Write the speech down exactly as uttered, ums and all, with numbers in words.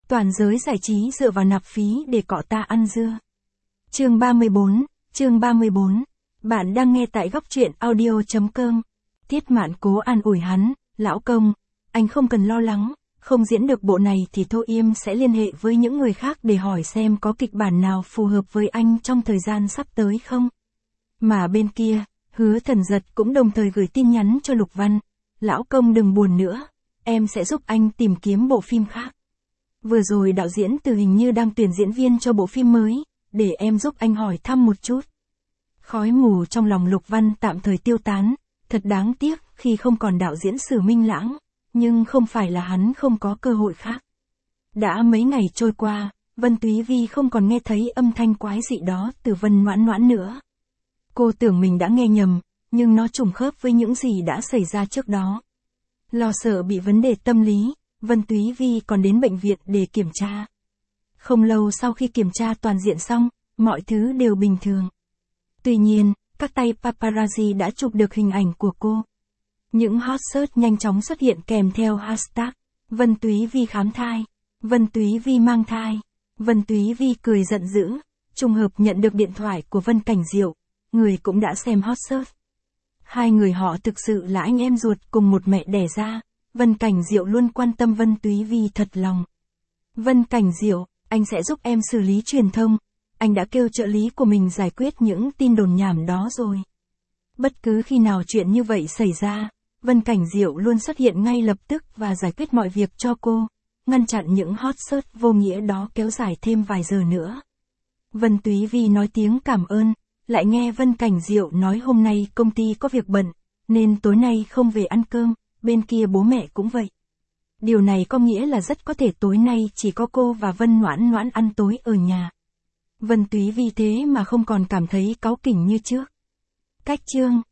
Toàn giới giải trí dựa vào nạp phí để cọ ta ăn dưa. Chương ba mươi bốn, chương ba mươi bốn. Bạn đang nghe tại góc truyện audio chấm com. Tiết Mạn cố an ủi hắn, lão công, anh không cần lo lắng, không diễn được bộ này thì Tô Yêm sẽ liên hệ với những người khác để hỏi xem có kịch bản nào phù hợp với anh trong thời gian sắp tới không. Mà bên kia, Hứa Thần Giật cũng đồng thời gửi tin nhắn cho Lục Văn, lão công đừng buồn nữa, em sẽ giúp anh tìm kiếm bộ phim khác. Vừa rồi đạo diễn Từ hình như đang tuyển diễn viên cho bộ phim mới, để em giúp anh hỏi thăm một chút. Khói mù trong lòng Lục Văn tạm thời tiêu tán, thật đáng tiếc khi không còn đạo diễn Sử Minh Lãng, nhưng không phải là hắn không có cơ hội khác. Đã mấy ngày trôi qua, Vân Túy Vi không còn nghe thấy âm thanh quái dị đó từ Vân Noãn Noãn nữa. Cô tưởng mình đã nghe nhầm, nhưng nó trùng khớp với những gì đã xảy ra trước đó. Lo sợ bị vấn đề tâm lý, Vân Túy Vi còn đến bệnh viện để kiểm tra. Không lâu sau khi kiểm tra toàn diện xong, mọi thứ đều bình thường. Tuy nhiên, các tay paparazzi đã chụp được hình ảnh của cô. Những hot search nhanh chóng xuất hiện kèm theo hashtag Vân Túy Vi khám thai, Vân Túy Vi mang thai, Vân Túy Vi cười giận dữ, trùng hợp nhận được điện thoại của Vân Cảnh Diệu, người cũng đã xem hot search. Hai người họ thực sự là anh em ruột cùng một mẹ đẻ ra, Vân Cảnh Diệu luôn quan tâm Vân Túy Vi thật lòng. Vân Cảnh Diệu, anh sẽ giúp em xử lý truyền thông, anh đã kêu trợ lý của mình giải quyết những tin đồn nhảm đó rồi. Bất cứ khi nào chuyện như vậy xảy ra, Vân Cảnh Diệu luôn xuất hiện ngay lập tức và giải quyết mọi việc cho cô, ngăn chặn những hot search vô nghĩa đó kéo dài thêm vài giờ nữa. Vân Túy Vi nói tiếng cảm ơn, lại nghe Vân Cảnh Diệu nói hôm nay công ty có việc bận, nên tối nay không về ăn cơm, bên kia bố mẹ cũng vậy. Điều này có nghĩa là rất có thể tối nay chỉ có cô và Vân Noãn Noãn ăn tối ở nhà. Vân Túy Vi thế mà không còn cảm thấy cáu kỉnh như trước. Cách chương